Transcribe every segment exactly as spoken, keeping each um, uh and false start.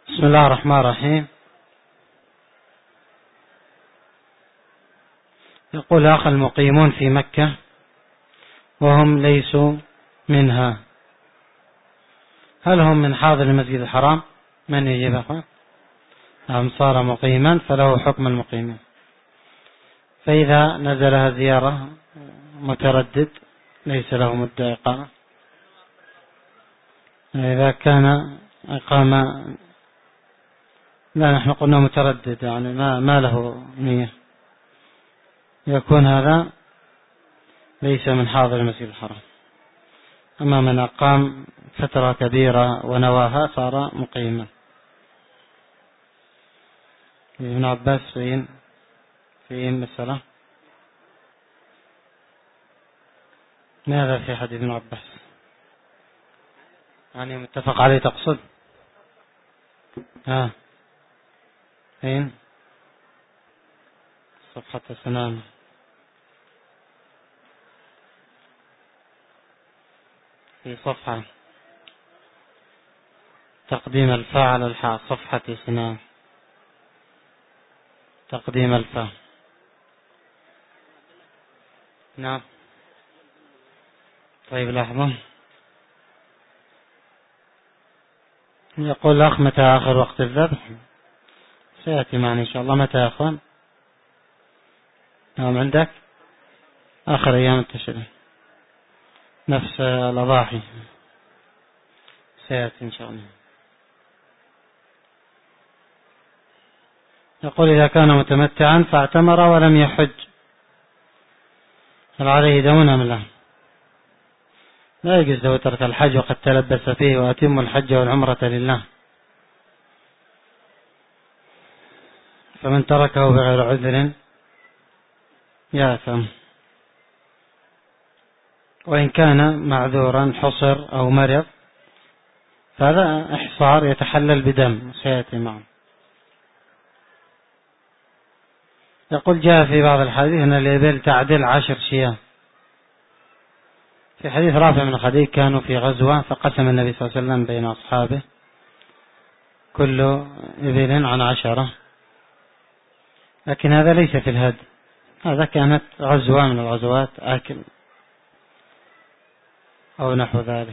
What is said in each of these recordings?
بسم الله الرحمن الرحيم. يقول أخ المقيمون في مكة وهم ليسوا منها، هل هم من حاضر المسجد الحرام؟ من يجيب أخوان؟ أم صار مقيما فله حكم المقيمين. فإذا نزلها زيارة متردد ليس له مدة إقامة. إذا كان إقامة لا، نحن قلنا متردد يعني ما, ما له نية، يكون هذا ليس من حاضر المسجد الحرام. أما من أقام فترة كبيرة ونواها صار مقيما. ابن عباس فين فين مسألة ماذا في حديث ابن عباس؟ يعني متفق عليه تقصد؟ ها فين؟ صفحة سنان في صفحة تقديم الفاء على الحاء، صفحة سنان تقديم الفاء. نعم. طيب لحظة. يقول الأخ متى آخر وقت الذبح؟ سيأتي معنا إن شاء الله. متى يا أخوان؟ نعم عندك آخر أيام التشريق نفس الأضاحي، سيأتي إن شاء الله. يقول إذا كان متمتعا فاعتمر ولم يحج هل عليه دون أم لا؟ لا يجوز له ترك الحج وقد تلبس فيه، وأتم الحج والعمرة لله. فمن تركه بغير عذر يأثم، وإن كان معذورا حصر أو مرض فهذا إحصار يتحلل بدم سيأتي معه. يقول جاء في بعض الحديث أن الإبل تعدل عشر شياه. في حديث رافع من خديج كانوا في غزوة فقسم النبي صلى الله عليه وسلم بين أصحابه كل إبل عن عشرة، لكن هذا ليس في الهدي، هذا كانت غزوة من الغزوات آكل أو نحو ذلك،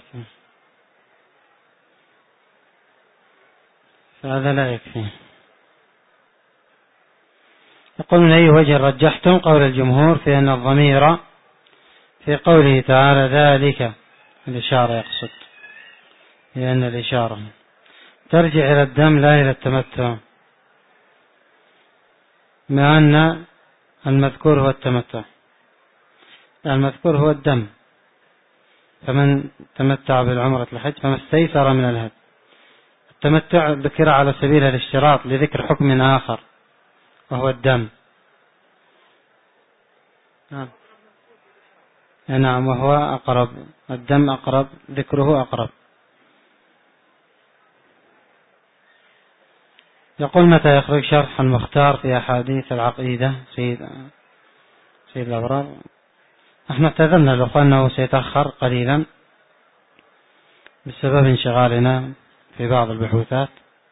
فهذا لا يكفي. يقول من أي وجه رجحتم قول الجمهور في أن الضمير في قوله تعالى ذلك الإشارة يقصد، لأن الإشارة ترجع إلى الدم لا إلى التمتع، مع أن المذكور هو التمتع، المذكور هو الدم. فمن تمتع بالعمرة الحج فما استيسر من الهدي. التمتع ذكر على سبيل الاشتراط لذكر حكم آخر وهو الدم. نعم نعم وهو أقرب، الدم أقرب، ذكره أقرب. يقول متى يخرج شرح المختار في أحاديث العقيدة سيد سيد الأبرار؟ نحن اعتذرنا لأخوة أنه سيتأخر قليلا بسبب انشغالنا في بعض البحوثات.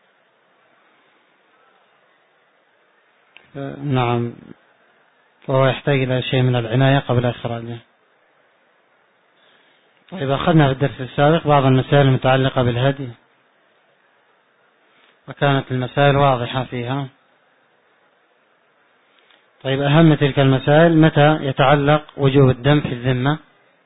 نعم، وهو يحتاج إلى شيء من العناية قبل إخراجه. طيب أخذنا في الدرس السابق بعض المسائل المتعلقة بالهدي، وكانت المسائل واضحة فيها. طيب أهم تلك المسائل متى يتعلق وجوب الدم في الذمة؟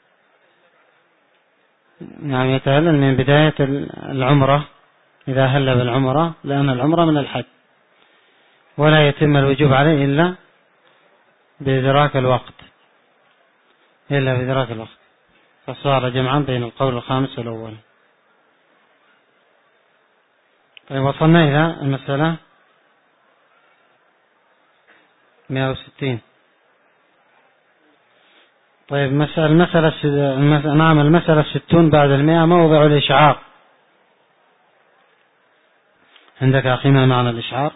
يعني يتهلل من بداية العمرة إذا هل بالعمرة، لأن العمرة من الحج، ولا يتم الوجوب عليه إلا بإدراك الوقت إلا بإدراك الوقت فصار جمعا بين القول الخامس والأول. طيب وصلنا إلى المسألة مئة وستين. طيب مسألة المسألة نعم المسألة الستون بعد المئة موضع الإشعار. عندك أخي ما معنى الإشعار؟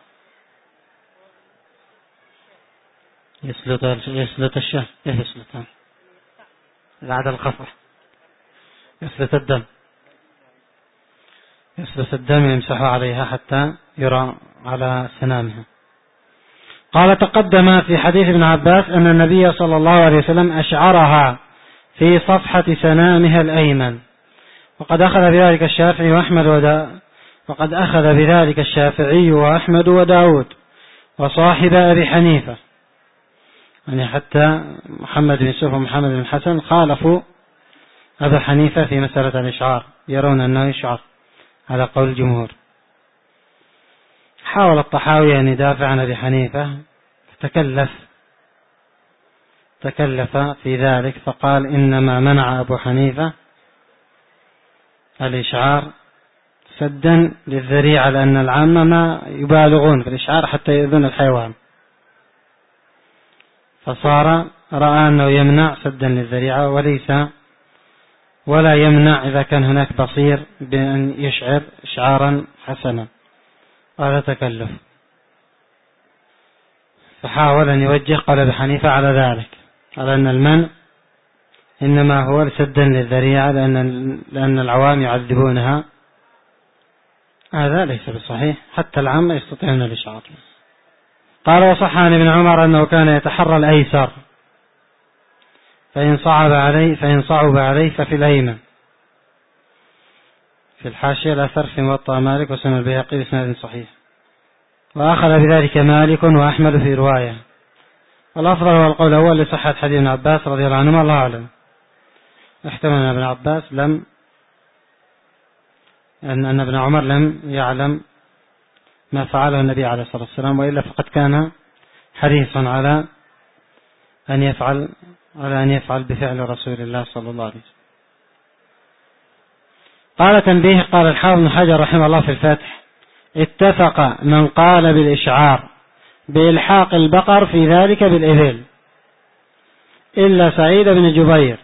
يسلط يسلط الشاه، إيه يسلطها؟ بعد القصر يسلط الدم. يسلس الدم يمسح عليها حتى يرى على سنامها. قال تقدم في حديث ابن عباس أن النبي صلى الله عليه وسلم أشعرها في صفحة سنامها الأيمن، وقد أخذ بذلك الشافعي وأحمد ودا وقد أخذ بذلك الشافعي وأحمد وداود وصاحب أبي حنيفة، يعني حتى محمد بن يوسف ومحمد بن حسن خالفوا أبا حنيفة في مسألة الإشعار، يرون أنه يشعر على قول الجمهور. حاول الطحاوي أن يدافع عن أبي حنيفة فتكلف تكلف في ذلك فقال إنما منع أبو حنيفة الإشعار سدا للذريعة، لأن العامة ما يبالغون في الإشعار حتى يؤذون الحيوان، فصار رأى أنه يمنع سدا للذريعة وليس ولا يمنع إذا كان هناك بصير بأن يشعر إشعارا حسنا. هذا تكلف، فحاول أن يوجه قال أبي حنيفة على ذلك، على أن المنع إنما هو سدا للذريعة لأن, لأن العوام يعذبونها. هذا ليس بصحيح، حتى العامة يستطيعون الإشعار. قال وصح عن ابن عمر أنه كان يتحرى الأيسر فإن صعب عليه فإن صعب عليه ففي الأيمن. في الحاشية الأثر في موطأ مالك وسنن البيهقي بإسناد صحيح، وأخذ بذلك مالك وأحمد في رواية، والأفضل هو القول الأول لصحة حديث ابن عباس رضي الله عنهما. الله أعلم. احتمل أن ابن عباس لم أن أن ابن عمر لم يعلم ما فعله النبي عليه الصلاة والسلام، وإلا فقد كان حريصا على أن يفعل على أن يفعل بفعل رسول الله صلى الله عليه وسلم. قال تنبيه. قال الحافظ بن حجر رحمه الله في الفتح: اتفق من قال بالإشعار بإلحاق البقر في ذلك بالإبل إلا سعيد بن جبير،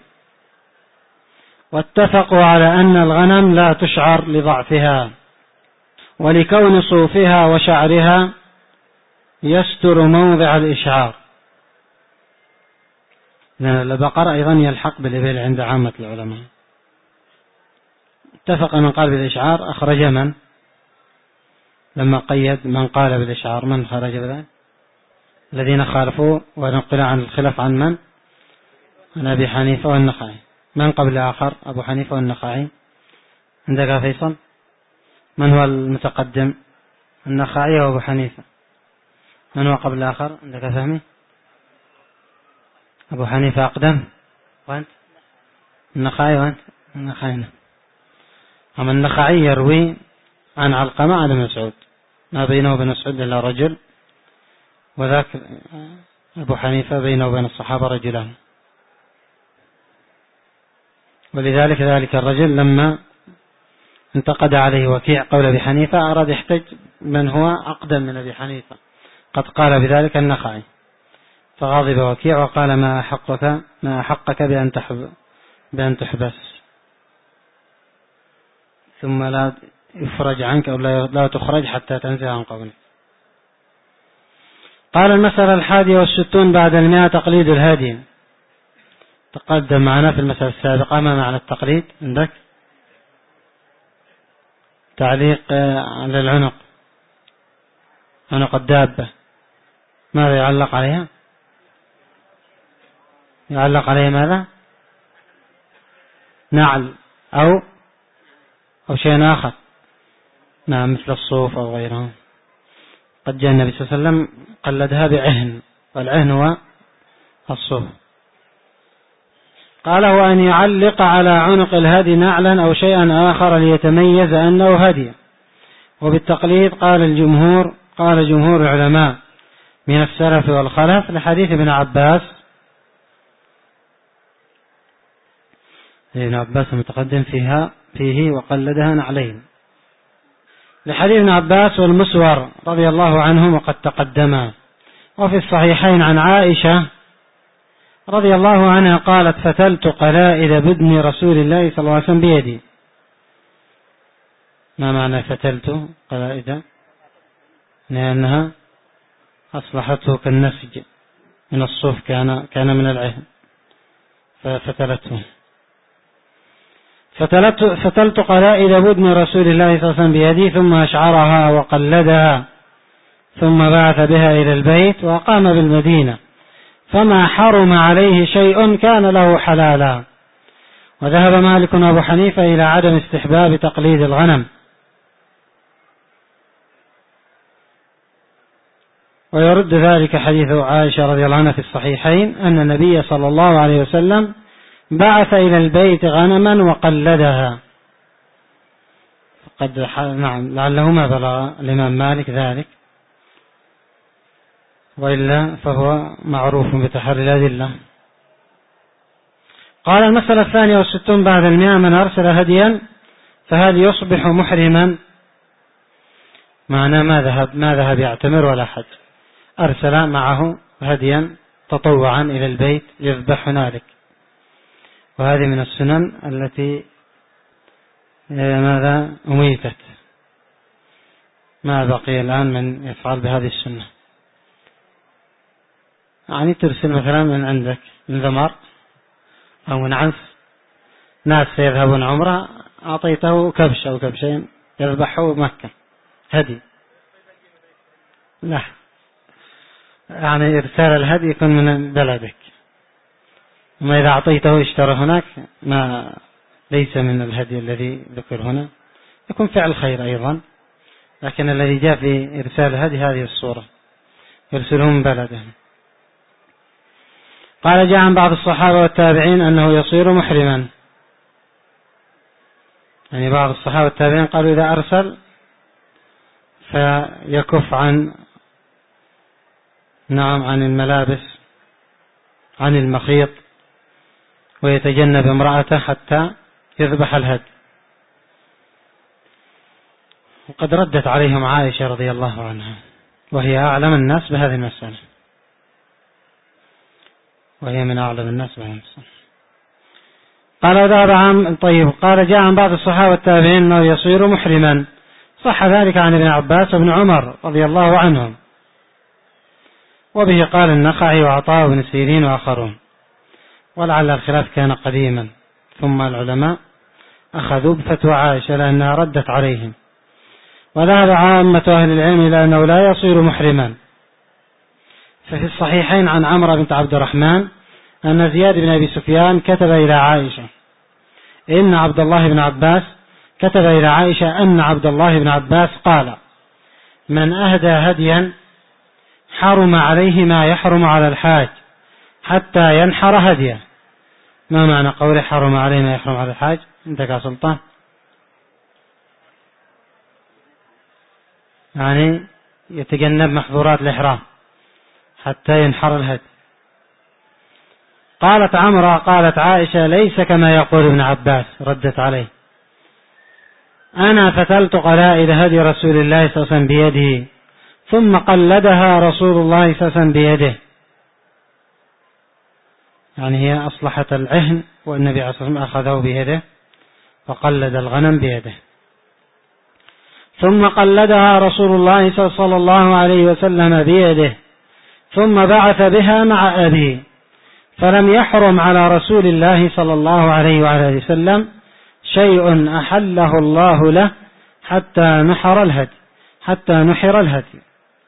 واتفقوا على أن الغنم لا تشعر لضعفها ولكون صوفها وشعرها يستر موضع الإشعار، لأن البقر أيضا يلحق بالإبل عند عامة العلماء. اتفق من قال بالإشعار، أخرج من لما قيد من قال بالإشعار، من خرج بذلك؟ الذين خالفوا ونقل عن الخلاف عن من؟ عن أبي حنيفة والنخعي. من قبل آخر؟ أبو حنيفة والنخعي. عندك فيصل من هو المتقدم؟ النخعي وأبو حنيفة. من هو قبل آخر؟ عندك فهمي؟ أبو حنيفة أقدم، وأنت؟ النخعي وأنت؟ النخعي. أما النخعي يروي عن علقمة عن مسعود، ما بينه وبين مسعود إلا رجل، وذاك أبو حنيفة بينه وبين الصحابة رجلان، ولذلك ذلك الرجل لما انتقد عليه وكيع قول أبي حنيفة أراد يحتج من هو أقدم من أبي حنيفة، قد قال بذلك النخعي، فغضب وكيع وقال ما أحقك ما أحقك بأن تحب بأن تحبس ثم لا يفرج عنك أو لا تخرج حتى تنزل عن قولك. قال المسألة الحادية والستون بعد المئة: تقليد الهادي. تقدم معنا في المسألة السابقة ما معنى التقليد عندك؟ تعليق على العنق، عنق الدابة، ماذا يعلق عليها؟ يعلق عليها ماذا؟ نعل أو أو شيء آخر، نعم مثل الصوف أو غيره. قد جاء النبي صلى الله عليه وسلم قلدها بعهن، والعهن هو الصوف. قال وأن يعلق على عنق الهدي نعلا أو شيئا آخر ليتميز أنه هدي. وبالتقليد قال الجمهور قال جمهور العلماء من السلف والخلف لحديث ابن عباس ابن عباس المتقدم فيها فيه وقلدها نعلين، لحديث ابن عباس والمسور رضي الله عنهم وقد تقدما. وفي الصحيحين عن عائشة رضي الله عنها قالت: فتلت قلائد بدن رسول الله صلى الله عليه وسلم بيدي. ما معنى فتلت قلائد؟ لأنها أصلحته كالنسج من الصوف، كان كان من العهن ففتلته. فتلت, فتلت قلائد بدن رسول الله صلى الله عليه وسلم بيدي ثم أشعرها وقلدها ثم بعث بها إلى البيت وأقام بالمدينة، فما حرم عليه شيء كان له حلالا. وذهب مالك وأبو حنيفة إلى عدم استحباب تقليد الغنم. ويرد ذلك حديث عائشة رضي الله عنها في الصحيحين أن النبي صلى الله عليه وسلم بعث إلى البيت غنما وقلدها. قد نعم لعله ما بلغ الإمام مالك ذلك، وإلا فهو معروف بتحري الأدلة. قال المسألة الثانية والستون بعد المئة: من أرسل هديا فهل يصبح محرما؟ معناه ما ذهب ما ذهب يعتمر ولا حج، أرسل معه هديا تطوعا إلى البيت يذبح هنالك. وهذه من السنن التي ماذا أميتت، ما بقي الآن من يفعل بهذه السنة. يعني ترسل مثلا من عندك من ذمر أو من عنف ناس سيذهبون عمره، أعطيته كبش أو كبشين يذبحه مكة هدي، لا، يعني إرسال الهدي يكون من بلدك. وما إذا أعطيته اشترى هناك ما ليس من الهدي الذي ذكر هنا، يكون فعل خير أيضا، لكن الذي جاء في إرسال الهدي هذه الصورة، يرسله من بلده. قال: جاء عن بعض الصحابة والتابعين أنه يصير محرما. يعني بعض الصحابة والتابعين قالوا إذا أرسل فيكف عن نعم عن الملابس، عن المخيط، ويتجنب امرأته حتى يذبح الهدي. وقد ردت عليهم عائشة رضي الله عنها، وهي أعلم الناس بهذه المسألة، وهي من أعلم الناس بهذه المسألة. قال: ذهب عن طيب قال جاء عن بعض الصحابة والتابعين أنه يصير محرما. صح ذلك عن ابن عباس وابن عمر رضي الله عنهم، وبه قال النخعي وعطاء بن سيرين وآخرون، ولعل الخلاف كان قديما، ثم العلماء أخذوا بفتوى عائشة لأنها ردت عليهم. وذهب عامة أهل العلم إلى أنه لا يصير محرما. ففي الصحيحين عن عمرو بنت عبد الرحمن أن زياد بن أبي سفيان كتب إلى عائشة إن عبد الله بن عباس كتب إلى عائشة أن عبد الله بن عباس قال: من أهدى هديا حرم عليه ما يحرم على الحاج حتى ينحر هديه. ما معنى قوله حرم عليه ما يحرم على الحاج؟ عندك يا سلطان؟ يعني يتجنب محظورات الإحرام حتى ينحر الهدي. قالت عمرة قالت عائشة: ليس كما يقول ابن عباس. ردت عليه: أنا فتلت قلائد هدي رسول الله صلى الله عليه وسلم بيده ثم قلدها رسول الله صلى الله عليه وسلم بيده. يعني هي أصلحت العهن، والنبي عليه الصلاة والسلام أخذه بيده وقلد الغنم بيده. ثم قلدها رسول الله صلى الله عليه وسلم بيده ثم بعث بها مع أبيه، فلم يحرم على رسول الله صلى الله عليه وعلى وسلم شيء أحله الله له حتى نحر الهدي حتى نحر الهدي.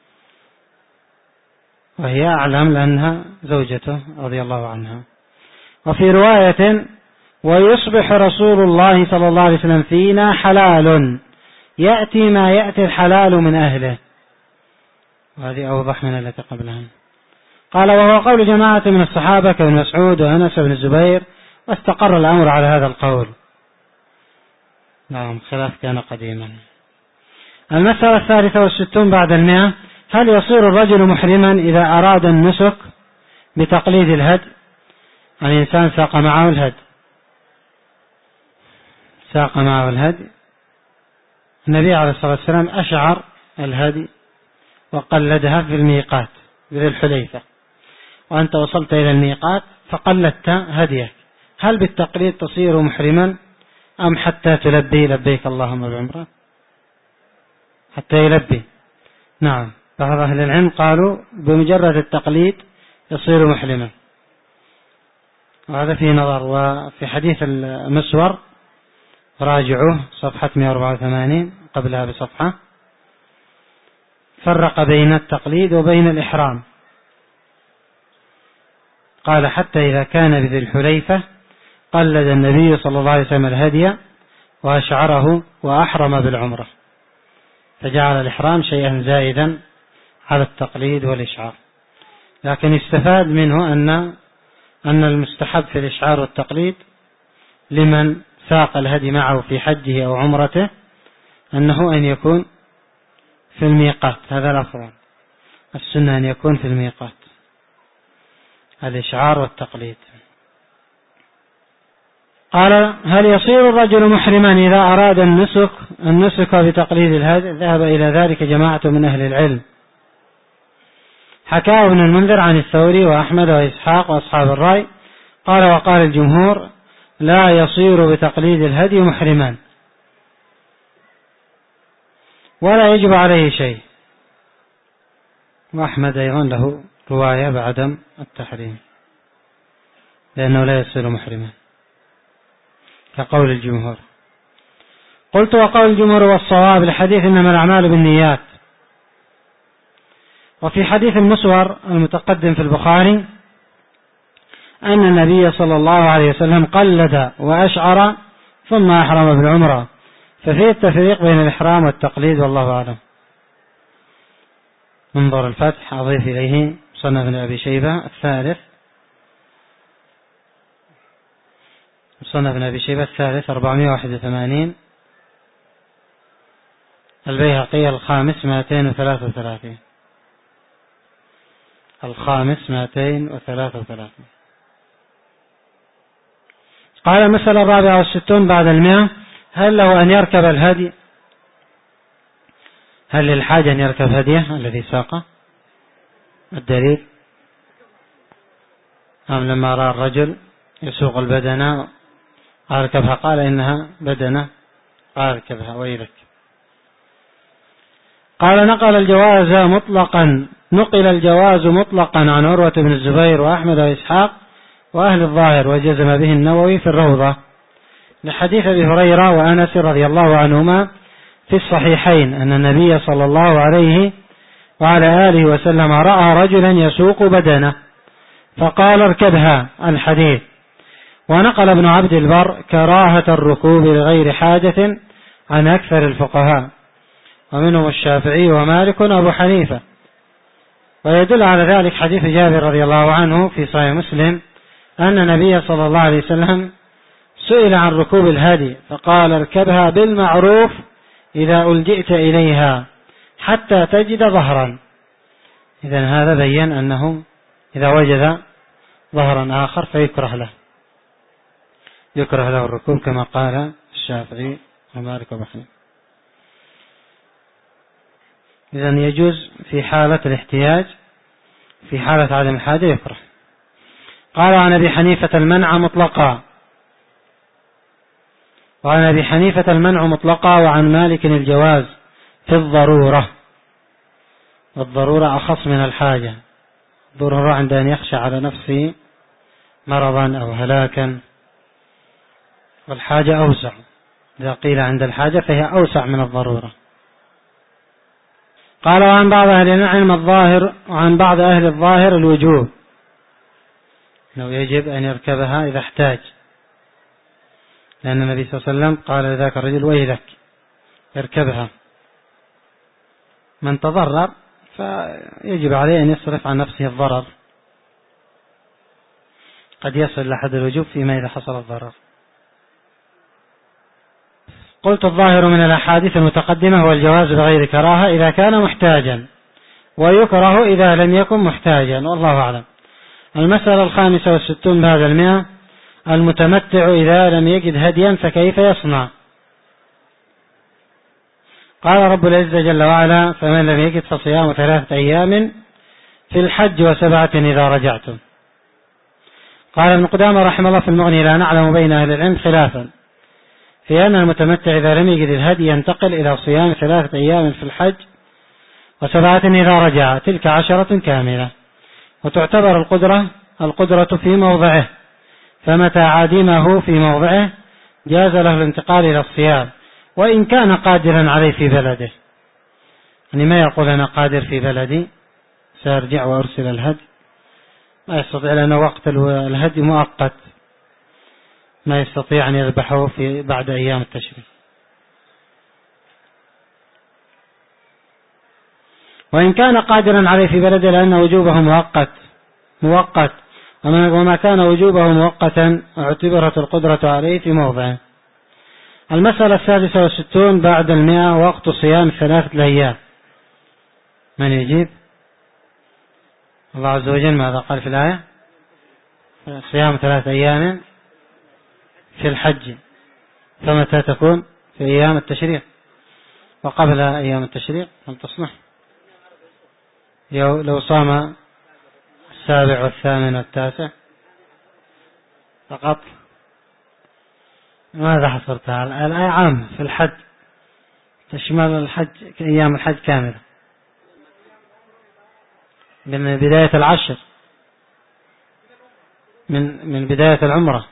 وهي أعلم لأنها زوجته رضي الله عنها. وفي رواية: ويصبح رسول الله صلى الله عليه وسلم فينا حلال يأتي ما يأتي الحلال من أهله. وهذه أوضح من التي قبلها. قال: وهو قول جماعة من الصحابة كابن مسعود وأنس بن الزبير، واستقر الأمر على هذا القول. نعم، خلاف كان قديما. المسألة الثالثة والستون بعد المئة: هل يصير الرجل محرما إذا أراد النسك بتقليد الهدي؟ يعني إنسان ساق معه الهدي ساق معه الهدي النبي عليه الصلاة والسلام أشعر الهدي وقلدها في الميقات ذي الحليفة، وأنت وصلت إلى الميقات فقلدت هديك، هل بالتقليد تصير محرما أم حتى تلبي لبيك اللهم بعمرة؟ حتى يلبي. نعم، بعض أهل العلم قالوا بمجرد التقليد يصير محرما، وهذا فيه نظر. وفي حديث المسور راجعوه صفحة مئة وأربعة وثمانين قبلها بصفحة. فرق بين التقليد وبين الإحرام، قال حتى إذا كان بذي الحليفة قلد النبي صلى الله عليه وسلم الهدي وأشعره وأحرم بالعمرة، فجعل الإحرام شيئا زائدا على التقليد والإشعار. لكن يستفاد منه أن أن المستحب في الإشعار والتقليد لمن ساق الهدي معه في حجه أو عمرته أنه أن يكون في الميقات، هذا الأفضل. السنة أن يكون في الميقات، الإشعار والتقليد. قال: هل يصير الرجل محرما إذا أراد النسك النسك بتقليد الهدي؟ ذهب إلى ذلك جماعة من أهل العلم، حكاه ابن المنذر عن الثوري وأحمد وإسحاق وأصحاب الرأي. قال: وقال الجمهور: لا يصير بتقليد الهدي محرما ولا يجب عليه شيء. وأحمد أيضا له رواية بعدم التحريم لأنه لا يصير محرما كقول الجمهور. قلت: وقول الجمهور والصواب الحديث إنما الأعمال بالنيات. وفي حديث المسور المتقدم في البخاري أن النبي صلى الله عليه وسلم قلد وأشعر ثم أحرم بالعمرة، ففيه التفريق بين الإحرام والتقليد، والله أعلم. منظر الفتح أضيف إليه مصنف ابن أبي شيبة الثالث مصنف ابن أبي شيبة الثالث أربعمائة وواحد وثمانين، البيهقي الخامس مائتين وثلاثة وثلاثين الخامس مائتين وثلاثة وثلاثين. قال: المسألة الرابعة والستون بعد المئة: هل له أن يركب الهدي؟ هل للحاجة أن يركب هديه الذي ساقه؟ الدليل: أم لما رأى الرجل يسوق البدنة أركبها قال إنها بدنة أركبها ويلك. قال: نقل الجواز مطلقا نقل الجواز مطلقا عن عروة بن الزبير وأحمد وإسحاق وأهل الظاهر، وجزم به النووي في الروضة لحديث أبي هريرة وأنس رضي الله عنهما في الصحيحين أن النبي صلى الله عليه وعلى آله وسلم رأى رجلا يسوق بدنه فقال: اركبها، الحديث. ونقل ابن عبد البر كراهة الركوب لغير حاجة عن أكثر الفقهاء، ومنهم الشافعي ومالك وأبو حنيفة. ويدل على ذلك حديث جابر رضي الله عنه في صحيح مسلم أن النبي صلى الله عليه وسلم سئل عن ركوب الهدي فقال: اركبها بالمعروف إذا ألجئت إليها حتى تجد ظهرا. إذن هذا بيّن أنه إذا وجد ظهرا آخر فيكره له يكره له الركوب كما قال الشافعي ومالك وأبو حنيفة. إذن يجوز في حالة الاحتياج، في حالة عدم الحاجة يكره. قال: عن أبي حنيفة المنع مطلقا وعن أبي حنيفة المنع مطلقا وعن مالك الجواز في الضرورة، والضرورة أخص من الحاجة. الضرورة عند أن يخشى على نفسه مرضا أو هلاكا، والحاجة أوسع. إذا قيل عند الحاجة فهي أوسع من الضرورة. قال: وعن بعض أهل العلم الظاهر وعن بعض أهل الظاهر الوجوب، أنه يجب أن يركبها إذا احتاج، لأن النبي صلى الله عليه وسلم قال لذاك الرجل: ويلك اركبها. من تضرر فيجب عليه أن يصرف عن نفسه الضرر، قد يصل لحد الوجوب فيما إذا حصل الضرر. قلت: الظاهر من الأحاديث المتقدمة هو الجواز بغير كراهة إذا كان محتاجا، ويكره إذا لم يكن محتاجا، والله أعلم. المسألة الخامسة والستون بعد المئة: المتمتع إذا لم يجد هديا فكيف يصنع؟ قال رب العزة جل وعلا: فمن لم يجد فصيام ثلاثة أيام في الحج وسبعة إذا رجعتم. قال ابن قدامة رحمه الله في المغني: لا نعلم بين أهل العلم خلافا في أن المتمتع إذا لم يجد الهدي ينتقل إلى صيام ثلاثة أيام في الحج وسبعة إذا رجع، تلك عشرة كاملة. وتعتبر القدرة القدرة في موضعه، فمتى عدمه في موضعه جاز له الانتقال إلى الصيام وإن كان قادرا عليه في بلده. يعني ما يقول أنا قادر في بلدي سأرجع وأرسل الهدي، ما يستطيع لأن وقت الهدي مؤقت، ما يستطيع أن يذبحه في بعد أيام التشريق. وإن كان قادرا عليه في بلده لأن وجوبه مؤقت مؤقت وما كان وجوبه مؤقتا اعتبرت القدرة عليه في موضعه. المسألة السادسة والستون بعد المئة وقت صيام ثلاثة أيام. من يجيب؟ الله عز وجل ماذا قال في الآية؟ صيام ثلاثة أيام في الحج، فمتى تكون؟ في أيام التشريق وقبل أيام التشريق لم تصلح. لو صام السابع والثامن والتاسع فقط. ماذا حصرتها؟ الآية عامة في الحج تشمل الحج أيام الحج كاملة من بداية العشر، من من بداية العمرة،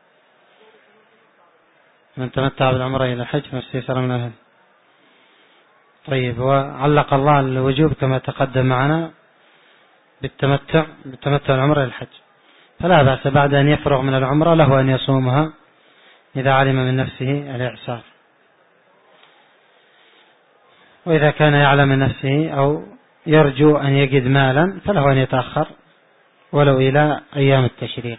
من تمتع بالعمرة إلى الحج فما استيسر من الهدي. طيب، وعلق الله الوجوب كما تقدم معنا بالتمتع بالتمتع العمرة إلى الحج، فلا بأس بعد أن يفرغ من العمرة له أن يصومها إذا علم من نفسه الإعسار. وإذا كان يعلم من نفسه أو يرجو أن يجد مالا فله أن يتأخر ولو إلى أيام التشريق.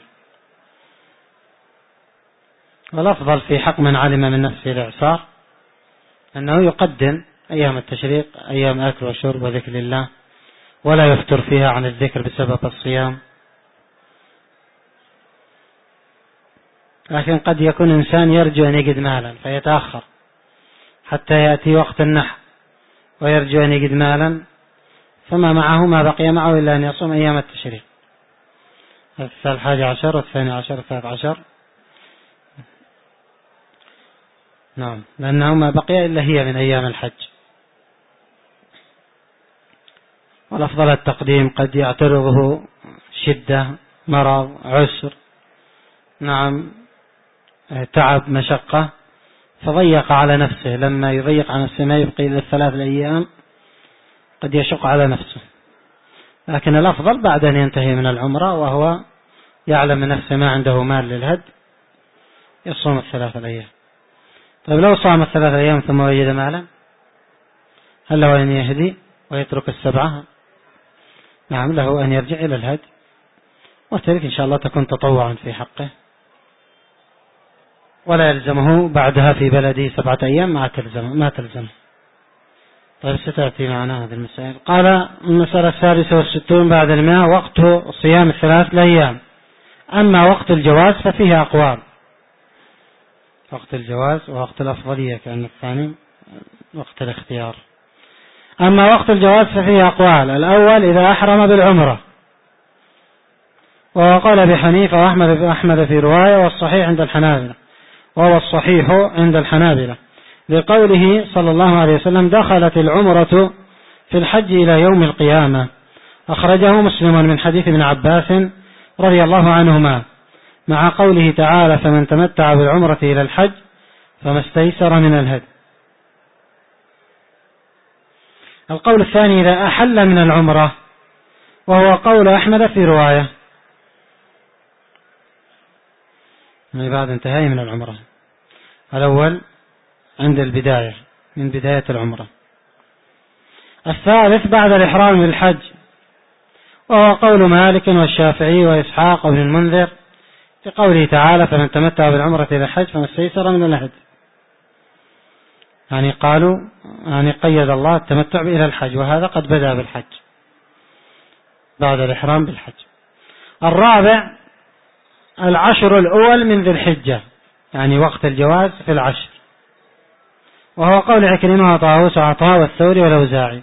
والأفضل في حق من علم من نفسه الإعسار أنه يقدم أيام التشريق أيام أكل وشرب وذكر الله، ولا يفتر فيها عن الذكر بسبب الصيام. لكن قد يكون إنسان يرجو أن يجد مالا فيتأخر حتى يأتي وقت النحر ويرجو أن يجد مالا، فما معه ما بقي معه إلا أن يصوم أيام التشريق، الحادي عشر والثاني عشر والثالث عشر. نعم، لأنه ما بقي إلا هي من أيام الحج. والأفضل التقديم، قد يعترضه شدة، مرض، عسر، نعم، تعب، مشقة، فضيق على نفسه. لما يضيق على نفسه ما يبقي إلا الثلاث الأيام قد يشق على نفسه. لكن الأفضل بعد أن ينتهي من العمرة وهو يعلم من نفسه ما عنده مال للهد يصوم الثلاث الأيام. طيب، لو صام الثلاث أيام ثم وجد مالا هل له أن يهدي ويترك السبعة؟ نعم، له أن يرجع إلى الهد، وتلك إن شاء الله تكون تطوعا في حقه، ولا يلزمه بعدها في بلده سبعة أيام ما تلزم ما تلزم. طيب، ستأتي معنا هذه المسائل. قال المسألة السادسة والستون بعد المئة وقت صيام الثلاث الأيام. أما وقت الجواز ففيه أقوال، وقت الجواز ووقت الأفضلية كأن الثاني وقت الاختيار. أما وقت الجواز ففيه أقوال. الأول إذا أحرم بالعمرة، وهو قال أبي حنيفة وأحمد أحمد في رواية، والصحيح عند الحنابلة، وهو الصحيح عند الحنابلة لقوله صلى الله عليه وسلم دخلت العمرة في الحج إلى يوم القيامة، أخرجه مسلم من حديث ابن عباس رضي الله عنهما، مع قوله تعالى فمن تمتع بالعمرة إلى الحج فما استيسر من الهدي. القول الثاني إذا أحل من العمرة، وهو قول أحمد في رواية، من بعد انتهاء من العمرة. الأول عند البداية، من بداية العمرة. الثالث بعد الإحرام بالحج، وهو قول مالك والشافعي وإسحاق وابن المنذر في قوله تعالى فمن تمتع بالعمرة إلى الحج فما استيسر من الهدي. يعني قالوا يعني قيد الله التمتع إلى الحج، وهذا قد بدأ بالحج بعد الإحرام بالحج. الرابع العشر الأول من ذي الحجة، يعني وقت الجواز في العشر، وهو قول عكرمة وطاووس وعطاء والثوري والأوزاعي.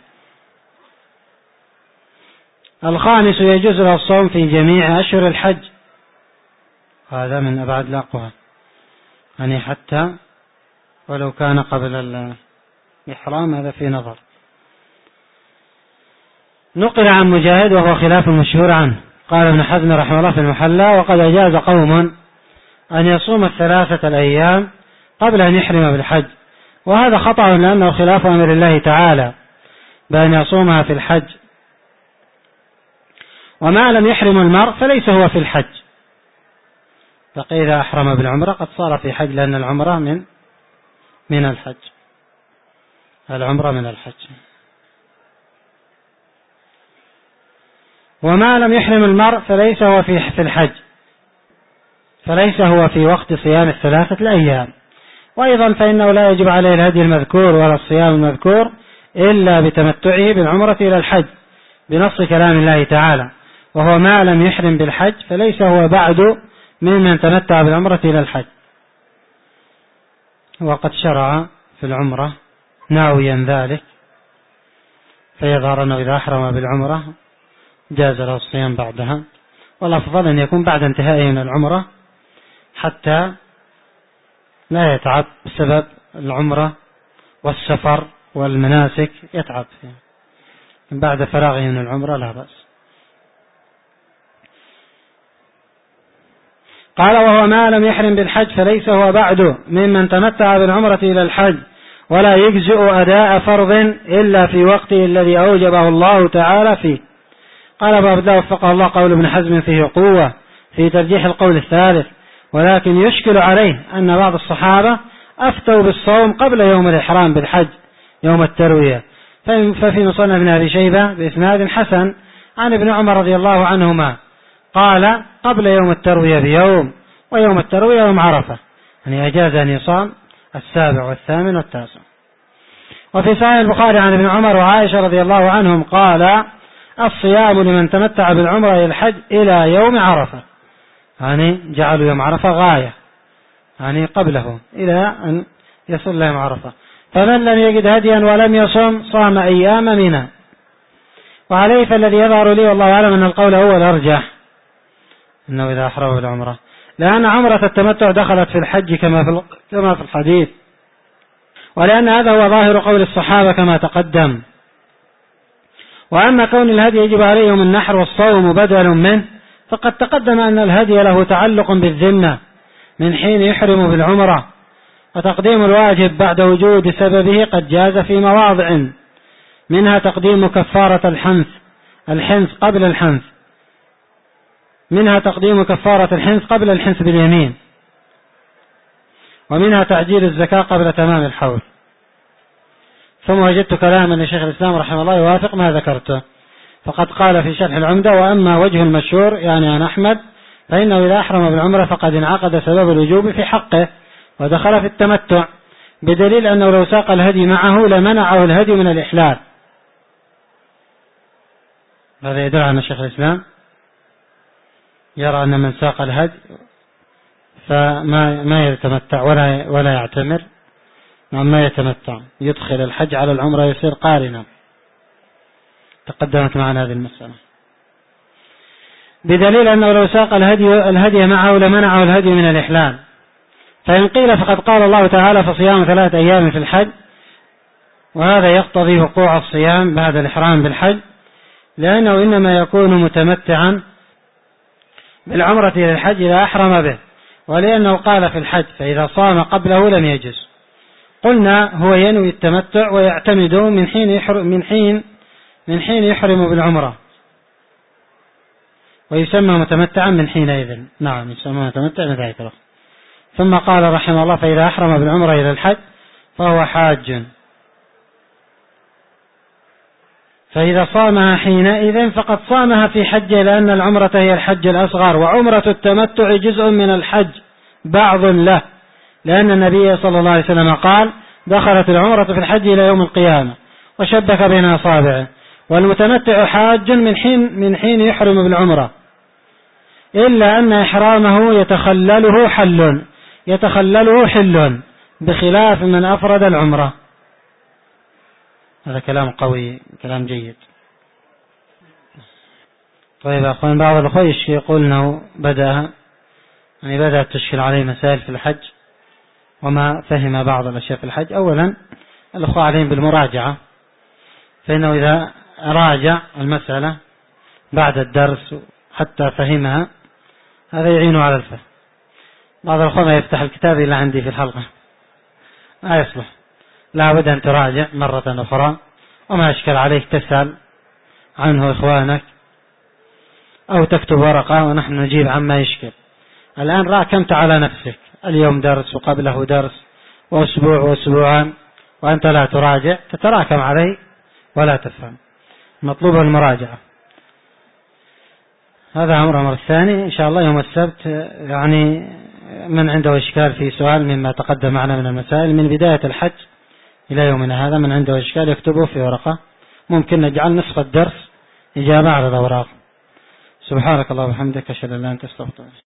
الخامس يجوز له الصوم في جميع أشهر الحج، هذا من أبعد الأقوال، يعني حتى ولو كان قبل الإحرام، هذا في نظر. نقل عن مجاهد وهو خلاف المشهور عنه، قال ابن حزم رحمه الله في المحلى وقد أجاز قوم أن يصوم الثلاثة الأيام قبل أن يحرم بالحج، وهذا خطأ لأنه خلاف أمر الله تعالى بأن يصومها في الحج، وما لم يحرم المرء فليس هو في الحج، فإذا أحرم بالعمرة قد صار في حج، لأن العمرة من من الحج، العمرة من الحج. وما لم يحرم المرء فليس هو في في الحج، فليس هو في وقت صيام الثلاثة الأيام. وأيضا فإنه لا يجب عليه الهدي المذكور ولا الصيام المذكور إلا بتمتعه بالعمرة إلى الحج بنص كلام الله تعالى، وهو ما لم يحرم بالحج فليس هو بعد ممن تمتع بالعمرة إلى الحج. وقد شرع في العمرة ناويا ذلك، فيظهر أنه إذا أحرم بالعمرة جاز له الصيام بعدها، والأفضل أن يكون بعد انتهائه من العمرة حتى لا يتعب بسبب العمرة والسفر والمناسك، يتعب فيه. بعد فراغه من العمرة لا بأس. قال وهو ما لم يحرم بالحج فليس هو بعده ممن تمتع بالعمرة إلى الحج، ولا يجزئ أداء فرض إلا في وقته الذي أوجبه الله تعالى فيه. قال أبو عبد الله وفقه الله قول ابن حزم فيه قوة في ترجيح القول الثالث، ولكن يشكل عليه أن بعض الصحابة أفتوا بالصوم قبل يوم الإحرام بالحج يوم التروية، ففي مصنف ابن أبي شيبة بإسناد حسن عن ابن عمر رضي الله عنهما قال قبل يوم التروية بيوم، ويوم التروية يوم عرفة، يعني أجاز أن يصام السابع والثامن والتاسع. وفي صحيح البخاري عن ابن عمر وعائشة رضي الله عنهم قال الصيام لمن تمتع بالعمرة إلى الحج إلى يوم عرفة، يعني جعلوا يوم عرفة غاية، يعني قبله إلى أن يصل يوم عرفة. فمن لم يجد هديا ولم يصم صام أيام منى. وعليه فالذي يظهر لي والله أعلم أن القول هو الأرجح، أنه إذا أحرم بالعمرة، لأن عمرة التمتع دخلت في الحج كما في كما في الحديث، ولأن هذا هو ظاهر قول الصحابة كما تقدم. وأما كون الهدي يجب عليه يوم النحر والصوم بدل منه، فقد تقدم أن الهدي له تعلق بالذمة من حين يحرم بالعمرة، وتقديم الواجب بعد وجود سببه قد جاز في مواضع، منها تقديم كفارة الحنث الحنث قبل الحنث منها تقديم كفارة الحنث قبل الحنث باليمين، ومنها تعجيل الزكاة قبل تمام الحول. ثم وجدت كلاما لشيخ الإسلام رحمه الله يوافق ما ذكرته، فقد قال في شرح العمدة وأما وجه المشهور يعني عن أحمد فإنه إذا أحرم بالعمرة فقد انعقد سبب الوجوب في حقه ودخل في التمتع، بدليل أنه لو ساق الهدي معه لمنعه الهدي من الإحلال. هذا يدل على أن شيخ الإسلام يرى أن من ساق الهدي فما ما يتمتع ولا ولا يعتمر، ما يتمتع، يدخل الحج على العمرة يصير قارنا. تقدمت معنا هذه المسألة، بدليل أنه لو ساق الهدي الهدي معه لمنعه الهدي من الإحلال. فإن قيل فقد قال الله تعالى فصيام ثلاثة أيام في الحج، وهذا يقتضي وقوع الصيام بعد الإحرام بالحج، لأنه إنما يكون متمتعا بالعمرة إلى الحج إذا أحرم به، ولأنه قال في الحج فإذا صام قبله لم يجز. قلنا هو ينوي التمتع ويعتمد من حين يحرم من حين من حين يحرم بالعمرة، ويسمى متمتعا من حينئذ. نعم يسمى متمتع من ذلك الوقت. ثم قال رحمه الله فإذا أحرم بالعمرة إلى الحج فهو حاج، فإذا صامها حينئذ فقد صامها في حجه، لأن العمرة هي الحج الأصغر، وعمرة التمتع جزء من الحج بعض له، لأن النبي صلى الله عليه وسلم قال دخلت العمرة في الحج إلى يوم القيامة، وشبك بين أصابعه. والمتمتع حاج من حين من حين يحرم بالعمرة، إلا أن إحرامه يتخلله حل يتخلله حل بخلاف من أفرد العمرة. هذا كلام قوي، كلام جيد. طيب يا أخوان، بعض الأخوة يقول أنه بدأ يعني بدأت تشكل عليه مسائل في الحج وما فهم بعض الأشياء في الحج. أولا الأخوة عليهم بالمراجعة، فإنه إذا راجع المسألة بعد الدرس حتى فهمها هذا يعين على الفهم. بعض الأخوة ما يفتح الكتاب إلا عندي في الحلقة لا يصلح، لا بد أن تراجع مرة أخرى، وما أشكل عليك تسأل عنه إخوانك أو تكتب ورقة ونحن نجيب عما يشكل. الآن راكمت على نفسك، اليوم درس وقبله درس وأسبوع وأسبوعان وأنت لا تراجع، تتراكم علي ولا تفهم. مطلوب المراجعة. هذا أمر. أمر الثاني إن شاء الله يوم السبت، يعني من عنده إشكال في سؤال مما تقدم معنا من المسائل من بداية الحج إلى يومنا هذا، من عنده إشكال يكتبه في ورقة، ممكن نجعل نسخة درس إجابة على الأوراق. سبحانك الله وبحمدك، أشهد أن لا إله إلا أنت، أستغفرك.